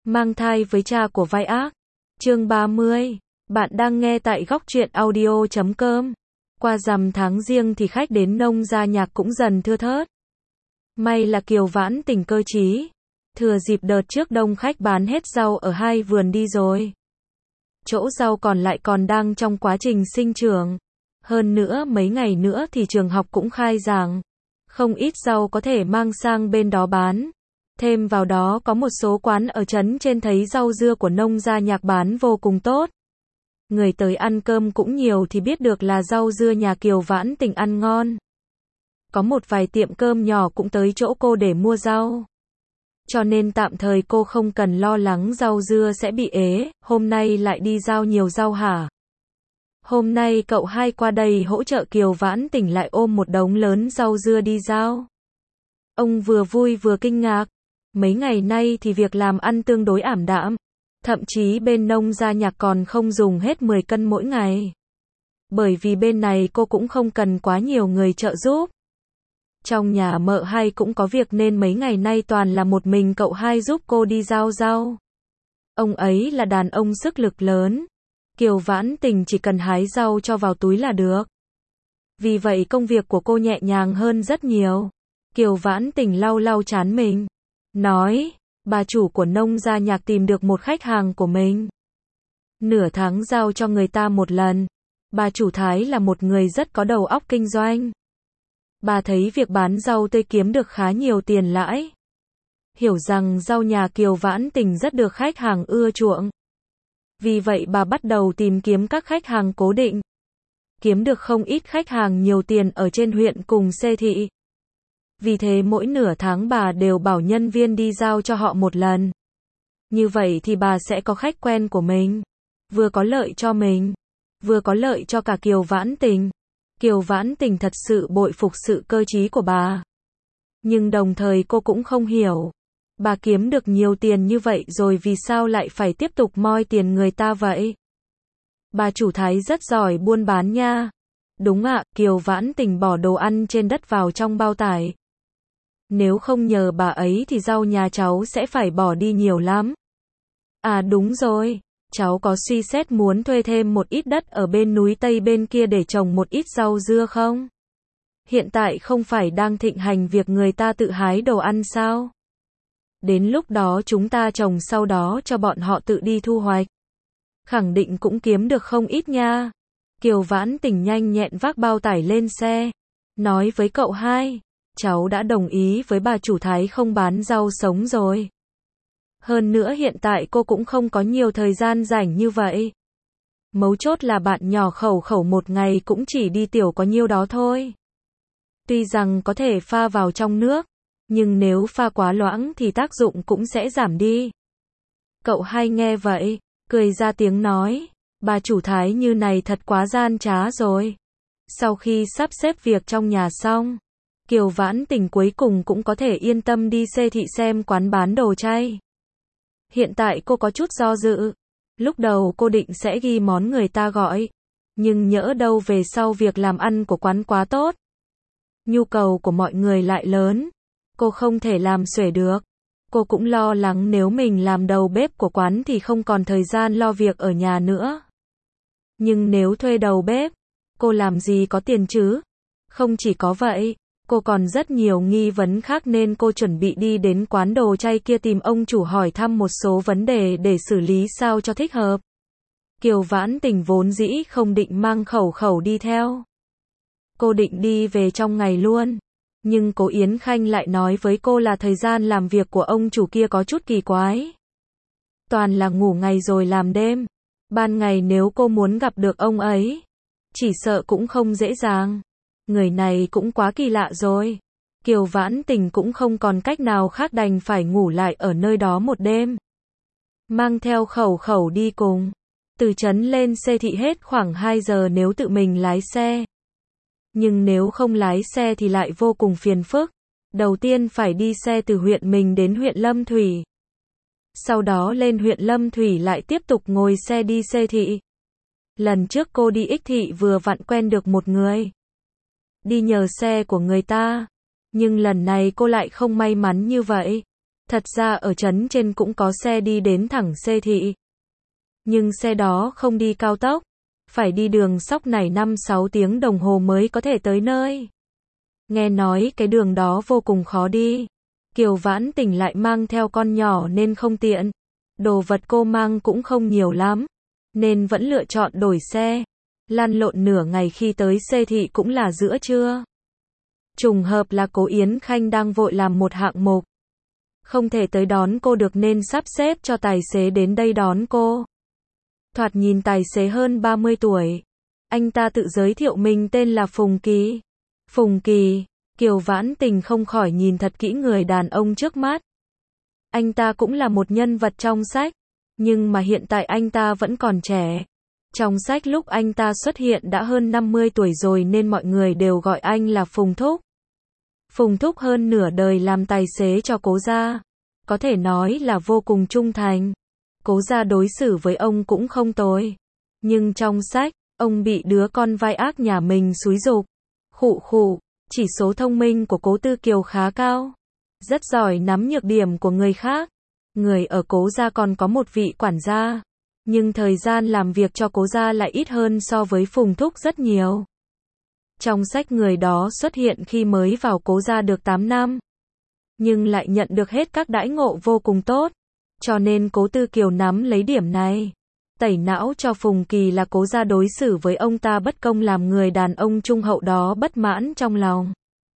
Mang thai với cha của vai ác. Chương 30. Bạn đang nghe tại góc truyện audio.com. Qua rằm tháng Giêng thì khách đến nông gia nhạc cũng dần thưa thớt. May là Kiều Vãn Tình cơ trí. Thừa dịp đợt trước đông khách bán hết rau ở hai vườn đi rồi. Chỗ rau còn lại còn đang trong quá trình sinh trưởng. Hơn nữa mấy ngày nữa thì trường học cũng khai giảng. Không ít rau có thể mang sang bên đó bán. Thêm vào đó có một số quán ở trấn trên thấy rau dưa của nông gia nhạc bán vô cùng tốt. Người tới ăn cơm cũng nhiều thì biết được là rau dưa nhà Kiều Vãn Tình ăn ngon. Có một vài tiệm cơm nhỏ cũng tới chỗ cô để mua rau. Cho nên tạm thời cô không cần lo lắng rau dưa sẽ bị ế, hôm nay lại đi giao nhiều rau hả? Hôm nay cậu hai qua đây hỗ trợ Kiều Vãn Tình lại ôm một đống lớn rau dưa đi giao. Ông vừa vui vừa kinh ngạc. Mấy ngày nay thì việc làm ăn tương đối ảm đạm. Thậm chí bên nông gia nhạc còn không dùng hết 10 cân mỗi ngày. Bởi vì bên này cô cũng không cần quá nhiều người trợ giúp. Trong nhà mợ hai cũng có việc nên mấy ngày nay toàn là một mình cậu hai giúp cô đi giao rau. Ông ấy là đàn ông sức lực lớn. Kiều Vãn Tình chỉ cần hái rau cho vào túi là được. Vì vậy công việc của cô nhẹ nhàng hơn rất nhiều. Kiều Vãn Tình lau lau trán mình. Nói, bà chủ của nông gia nhạc tìm được một khách hàng của mình. Nửa tháng giao cho người ta một lần. Bà chủ Thái là một người rất có đầu óc kinh doanh. Bà thấy việc bán rau tươi kiếm được khá nhiều tiền lãi. Hiểu rằng rau nhà Kiều Vãn Tình rất được khách hàng ưa chuộng. Vì vậy bà bắt đầu tìm kiếm các khách hàng cố định. Kiếm được không ít khách hàng nhiều tiền ở trên huyện cùng xê thị. Vì thế mỗi nửa tháng bà đều bảo nhân viên đi giao cho họ một lần. Như vậy thì bà sẽ có khách quen của mình. Vừa có lợi cho mình, vừa có lợi cho cả Kiều Vãn Tình. Kiều Vãn Tình thật sự bội phục sự cơ trí của bà. Nhưng đồng thời cô cũng không hiểu. Bà kiếm được nhiều tiền như vậy rồi vì sao lại phải tiếp tục moi tiền người ta vậy? Bà chủ Thái rất giỏi buôn bán nha. Đúng ạ, Kiều Vãn Tình bỏ đồ ăn trên đất vào trong bao tải. Nếu không nhờ bà ấy thì rau nhà cháu sẽ phải bỏ đi nhiều lắm. À đúng rồi, cháu có suy xét muốn thuê thêm một ít đất ở bên núi Tây bên kia để trồng một ít rau dưa không? Hiện tại không phải đang thịnh hành việc người ta tự hái đồ ăn sao? Đến lúc đó chúng ta trồng sau đó cho bọn họ tự đi thu hoạch. Khẳng định cũng kiếm được không ít nha. Kiều Vãn Tình nhanh nhẹn vác bao tải lên xe. Nói với cậu hai. Cháu đã đồng ý với bà chủ Thái không bán rau sống rồi. Hơn nữa hiện tại cô cũng không có nhiều thời gian rảnh như vậy. Mấu chốt là bạn nhỏ khẩu khẩu một ngày cũng chỉ đi tiểu có nhiêu đó thôi. Tuy rằng có thể pha vào trong nước, nhưng nếu pha quá loãng thì tác dụng cũng sẽ giảm đi. Cậu hai nghe vậy, cười ra tiếng nói, bà chủ Thái như này thật quá gian trá rồi. Sau khi sắp xếp việc trong nhà xong, Kiều Vãn Tình cuối cùng cũng có thể yên tâm đi xê thị xem quán bán đồ chay. Hiện tại cô có chút do dự. Lúc đầu cô định sẽ ghi món người ta gọi. Nhưng nhỡ đâu về sau việc làm ăn của quán quá tốt. Nhu cầu của mọi người lại lớn. Cô không thể làm xuể được. Cô cũng lo lắng nếu mình làm đầu bếp của quán thì không còn thời gian lo việc ở nhà nữa. Nhưng nếu thuê đầu bếp, cô làm gì có tiền chứ? Không chỉ có vậy. Cô còn rất nhiều nghi vấn khác nên cô chuẩn bị đi đến quán đồ chay kia tìm ông chủ hỏi thăm một số vấn đề để xử lý sao cho thích hợp. Kiều Vãn Tình vốn dĩ không định mang khẩu khẩu đi theo. Cô định đi về trong ngày luôn. Nhưng cô Yến Khanh lại nói với cô là thời gian làm việc của ông chủ kia có chút kỳ quái. Toàn là ngủ ngày rồi làm đêm. Ban ngày nếu cô muốn gặp được ông ấy, chỉ sợ cũng không dễ dàng. Người này cũng quá kỳ lạ rồi. Kiều Vãn Tình cũng không còn cách nào khác đành phải ngủ lại ở nơi đó một đêm. Mang theo khẩu khẩu đi cùng. Từ trấn lên xê thị hết khoảng 2 giờ nếu tự mình lái xe. Nhưng nếu không lái xe thì lại vô cùng phiền phức. Đầu tiên phải đi xe từ huyện mình đến huyện Lâm Thủy. Sau đó lên huyện Lâm Thủy lại tiếp tục ngồi xe đi xê thị. Lần trước cô đi Ích Thị vừa vặn quen được một người. Đi nhờ xe của người ta. Nhưng lần này cô lại không may mắn như vậy. Thật ra ở trấn trên cũng có xe đi đến thẳng Xê Thị. Nhưng xe đó không đi cao tốc, phải đi đường sóc này 5-6 tiếng đồng hồ mới có thể tới nơi. Nghe nói cái đường đó vô cùng khó đi. Kiều Vãn Tình lại mang theo con nhỏ nên không tiện. Đồ vật cô mang cũng không nhiều lắm, nên vẫn lựa chọn đổi xe. Lăn lộn nửa ngày khi tới Xê Thị cũng là giữa trưa. Trùng hợp là Cố Yến Khanh đang vội làm một hạng mục. Không thể tới đón cô được nên sắp xếp cho tài xế đến đây đón cô. Thoạt nhìn tài xế hơn 30 tuổi. Anh ta tự giới thiệu mình tên là Phùng Kỳ. Phùng Kỳ, Kiều Vãn Tình không khỏi nhìn thật kỹ người đàn ông trước mắt. Anh ta cũng là một nhân vật trong sách, nhưng mà hiện tại anh ta vẫn còn trẻ. Trong sách lúc anh ta xuất hiện đã hơn 50 tuổi rồi nên mọi người đều gọi anh là Phùng Thúc. Phùng Thúc hơn nửa đời làm tài xế cho Cố gia, có thể nói là vô cùng trung thành. Cố gia đối xử với ông cũng không tồi. Nhưng trong sách, ông bị đứa con vai ác nhà mình xúi giục. Khụ khụ, chỉ số thông minh của Cố Tư Kiều khá cao. Rất giỏi nắm nhược điểm của người khác. Người ở Cố gia còn có một vị quản gia. Nhưng thời gian làm việc cho Cố gia lại ít hơn so với Phùng Thúc rất nhiều. Trong sách người đó xuất hiện khi mới vào Cố gia được 8 năm. Nhưng lại nhận được hết các đãi ngộ vô cùng tốt. Cho nên Cố Tư Kiều nắm lấy điểm này. Tẩy não cho Phùng Kỳ là Cố gia đối xử với ông ta bất công làm người đàn ông trung hậu đó bất mãn trong lòng.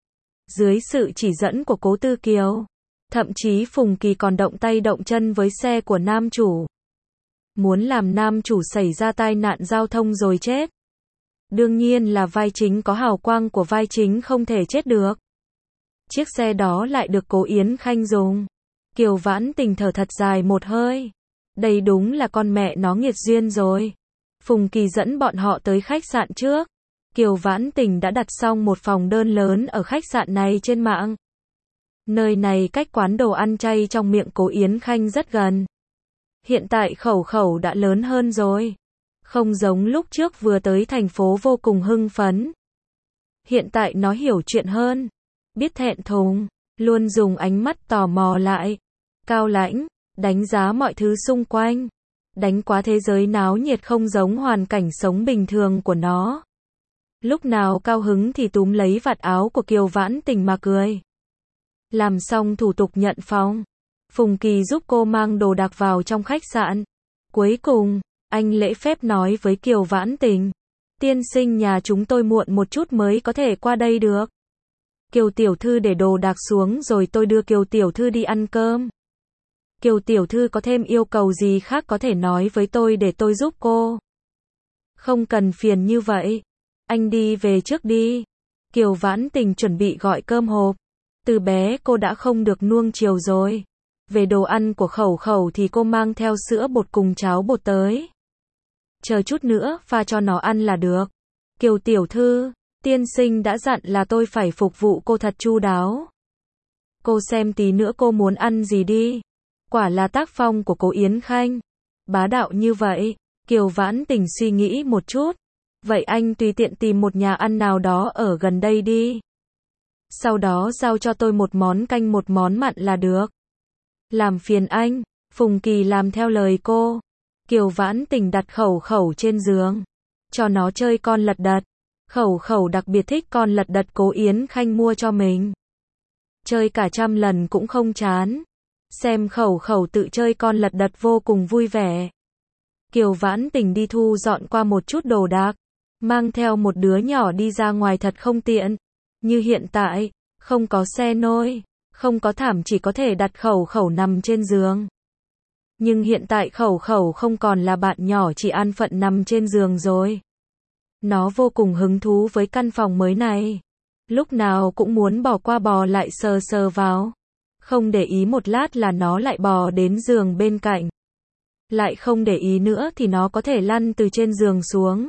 Dưới sự chỉ dẫn của Cố Tư Kiều, thậm chí Phùng Kỳ còn động tay động chân với xe của nam chủ. Muốn làm nam chủ xảy ra tai nạn giao thông rồi chết. Đương nhiên là vai chính có hào quang của vai chính không thể chết được. Chiếc xe đó lại được Cố Yến Khanh dùng. Kiều Vãn Tình thở thật dài một hơi. Đây đúng là con mẹ nó nghiệt duyên rồi. Phùng Kỳ dẫn bọn họ tới khách sạn trước. Kiều Vãn Tình đã đặt xong một phòng đơn lớn ở khách sạn này trên mạng. Nơi này cách quán đồ ăn chay trong miệng Cố Yến Khanh rất gần. Hiện tại khẩu khẩu đã lớn hơn rồi. Không giống lúc trước vừa tới thành phố vô cùng hưng phấn. Hiện tại nó hiểu chuyện hơn. Biết thẹn thùng. Luôn dùng ánh mắt tò mò lại. Cao lãnh. Đánh giá mọi thứ xung quanh. Đánh quá thế giới náo nhiệt không giống hoàn cảnh sống bình thường của nó. Lúc nào cao hứng thì túm lấy vạt áo của Kiều Vãn Tình mà cười. Làm xong thủ tục nhận phòng. Phùng Kỳ giúp cô mang đồ đạc vào trong khách sạn. Cuối cùng, anh lễ phép nói với Kiều Vãn Tình. Tiên sinh nhà chúng tôi muộn một chút mới có thể qua đây được. Kiều tiểu thư để đồ đạc xuống rồi tôi đưa Kiều tiểu thư đi ăn cơm. Kiều tiểu thư có thêm yêu cầu gì khác có thể nói với tôi để tôi giúp cô. Không cần phiền như vậy. Anh đi về trước đi. Kiều Vãn Tình chuẩn bị gọi cơm hộp. Từ bé cô đã không được nuông chiều rồi. Về đồ ăn của khẩu khẩu thì cô mang theo sữa bột cùng cháo bột tới. Chờ chút nữa pha cho nó ăn là được. Kiều tiểu thư, tiên sinh đã dặn là tôi phải phục vụ cô thật chu đáo. Cô xem tí nữa cô muốn ăn gì đi. Quả là tác phong của Cố Yến Khanh. Bá đạo như vậy. Kiều Vãn Tình suy nghĩ một chút. Vậy anh tùy tiện tìm một nhà ăn nào đó ở gần đây đi. Sau đó giao cho tôi một món canh một món mặn là được. Làm phiền anh. Phùng Kỳ làm theo lời cô. Kiều Vãn Tình đặt khẩu khẩu trên giường. Cho nó chơi con lật đật. Khẩu khẩu đặc biệt thích con lật đật Cố Yến Khanh mua cho mình. Chơi cả 100 lần cũng không chán. Xem khẩu khẩu tự chơi con lật đật vô cùng vui vẻ. Kiều Vãn Tình đi thu dọn qua một chút đồ đạc. Mang theo một đứa nhỏ đi ra ngoài thật không tiện. Như hiện tại, không có xe nôi, không có thảm chỉ có thể đặt khẩu khẩu nằm trên giường. Nhưng hiện tại khẩu khẩu không còn là bạn nhỏ chỉ an phận nằm trên giường rồi. Nó vô cùng hứng thú với căn phòng mới này. Lúc nào cũng muốn bò qua bò lại sờ sờ vào. Không để ý một lát là nó lại bò đến giường bên cạnh. Lại không để ý nữa thì nó có thể lăn từ trên giường xuống.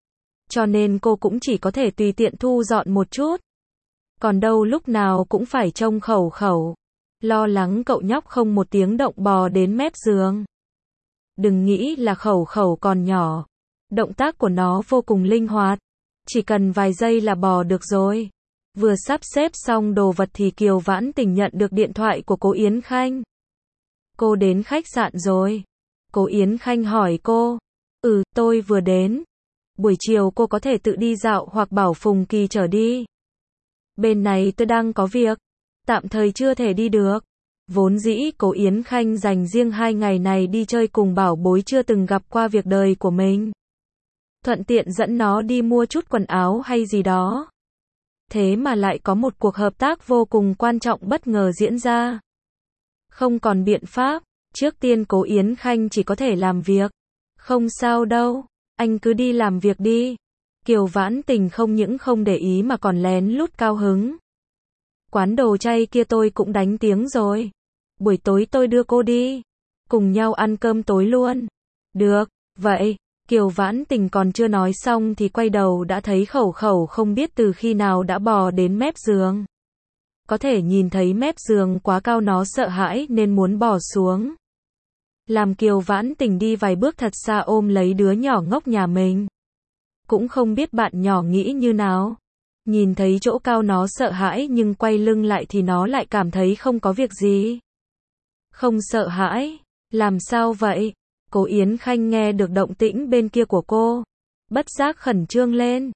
Cho nên cô cũng chỉ có thể tùy tiện thu dọn một chút. Còn đâu lúc nào cũng phải trông khẩu khẩu. Lo lắng cậu nhóc không một tiếng động bò đến mép giường. Đừng nghĩ là khẩu khẩu còn nhỏ. Động tác của nó vô cùng linh hoạt. Chỉ cần vài giây là bò được rồi. Vừa sắp xếp xong đồ vật thì Kiều Vãn Tình nhận được điện thoại của cô Yến Khanh. Cô đến khách sạn rồi. Cô Yến Khanh hỏi cô. Tôi vừa đến. Buổi chiều cô có thể tự đi dạo hoặc bảo Phùng Kỳ chở đi. Bên này tôi đang có việc. Tạm thời chưa thể đi được. Vốn dĩ cô Yến Khanh dành riêng 2 ngày này đi chơi cùng bảo bối chưa từng gặp qua việc đời của mình. Thuận tiện dẫn nó đi mua chút quần áo hay gì đó. Thế mà lại có một cuộc hợp tác vô cùng quan trọng bất ngờ diễn ra. Không còn biện pháp, trước tiên cô Yến Khanh chỉ có thể làm việc. Không sao đâu, anh cứ đi làm việc đi. Kiều Vãn Tình không những không để ý mà còn lén lút cao hứng. Quán đồ chay kia tôi cũng đánh tiếng rồi. Buổi tối tôi đưa cô đi. Cùng nhau ăn cơm tối luôn. Được, vậy. Kiều Vãn Tình còn chưa nói xong thì quay đầu đã thấy Khẩu Khẩu không biết từ khi nào đã bò đến mép giường. Có thể nhìn thấy mép giường quá cao nó sợ hãi nên muốn bò xuống. Làm Kiều Vãn Tình đi vài bước thật xa ôm lấy đứa nhỏ ngốc nhà mình. Cũng không biết bạn nhỏ nghĩ như nào. Nhìn thấy chỗ cao nó sợ hãi nhưng quay lưng lại thì nó lại cảm thấy không có việc gì. Không sợ hãi, làm sao vậy? Cô Yến Khanh nghe được động tĩnh bên kia của cô. Bất giác khẩn trương lên.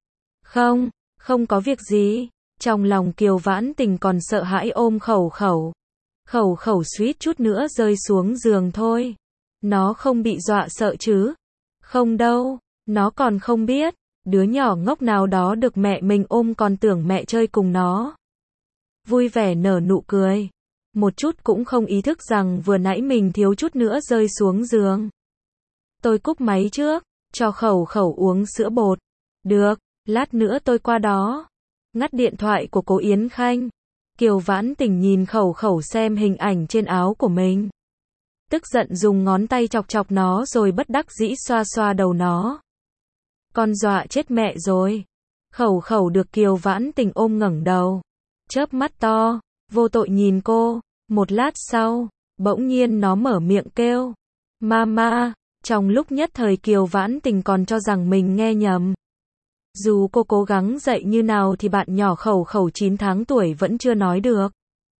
Không có việc gì. Trong lòng Kiều Vãn Tình còn sợ hãi ôm Khẩu Khẩu. Khẩu Khẩu suýt chút nữa rơi xuống giường thôi. Nó không bị dọa sợ chứ? Không đâu, nó còn không biết. Đứa nhỏ ngốc nào đó được mẹ mình ôm còn tưởng mẹ chơi cùng nó. Vui vẻ nở nụ cười. Một chút cũng không ý thức rằng vừa nãy mình thiếu chút nữa rơi xuống giường. Tôi cúp máy trước, cho Khẩu Khẩu uống sữa bột. Được, lát nữa tôi qua đó. Ngắt điện thoại của cô Yến Khanh. Kiều Vãn Tình nhìn Khẩu Khẩu xem hình ảnh trên áo của mình. Tức giận dùng ngón tay chọc chọc nó rồi bất đắc dĩ xoa xoa đầu nó. Con dọa chết mẹ rồi. Khẩu Khẩu được Kiều Vãn Tình ôm ngẩng đầu. Chớp mắt to, vô tội nhìn cô. Một lát sau, bỗng nhiên nó mở miệng kêu. Mama, trong lúc nhất thời Kiều Vãn Tình còn cho rằng mình nghe nhầm. Dù cô cố gắng dạy như nào thì bạn nhỏ Khẩu Khẩu 9 tháng tuổi vẫn chưa nói được.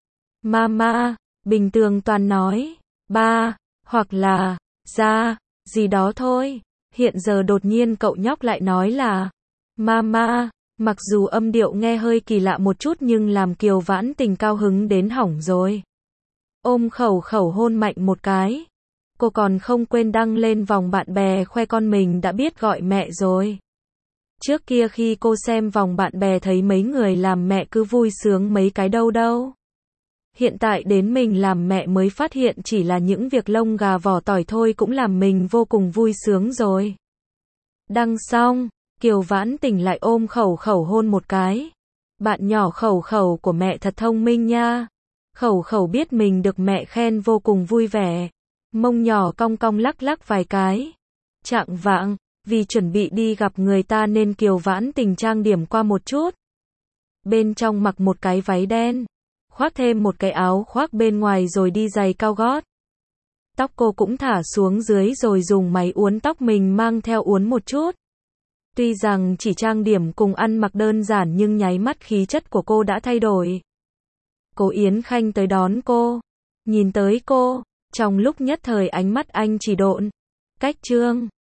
Mama, bình thường toàn nói, ba, hoặc là, ra, gì đó thôi. Hiện giờ đột nhiên cậu nhóc lại nói là, Mama, mặc dù âm điệu nghe hơi kỳ lạ một chút nhưng làm Kiều Vãn Tình cao hứng đến hỏng rồi. Ôm Khẩu Khẩu hôn mạnh một cái. Cô còn không quên đăng lên vòng bạn bè khoe con mình đã biết gọi mẹ rồi. Trước kia khi cô xem vòng bạn bè thấy mấy người làm mẹ cứ vui sướng mấy cái đâu. Hiện tại đến mình làm mẹ mới phát hiện chỉ là những việc lông gà vỏ tỏi thôi cũng làm mình vô cùng vui sướng rồi. Đăng xong, Kiều Vãn Tình lại ôm Khẩu Khẩu hôn một cái. Bạn nhỏ Khẩu Khẩu của mẹ thật thông minh nha. Khẩu Khẩu biết mình được mẹ khen vô cùng vui vẻ. Mông nhỏ cong cong lắc lắc vài cái. Chạng vạng, vì chuẩn bị đi gặp người ta nên Kiều Vãn Tình trang điểm qua một chút. Bên trong mặc một cái váy đen, khoác thêm một cái áo khoác bên ngoài rồi đi giày cao gót. Tóc cô cũng thả xuống dưới rồi dùng máy uốn tóc mình mang theo uốn một chút. Tuy rằng chỉ trang điểm cùng ăn mặc đơn giản nhưng nháy mắt khí chất của cô đã thay đổi. Cô Yến Khanh tới đón cô. Nhìn tới cô, trong lúc nhất thời ánh mắt anh chỉ độn. Cách trương.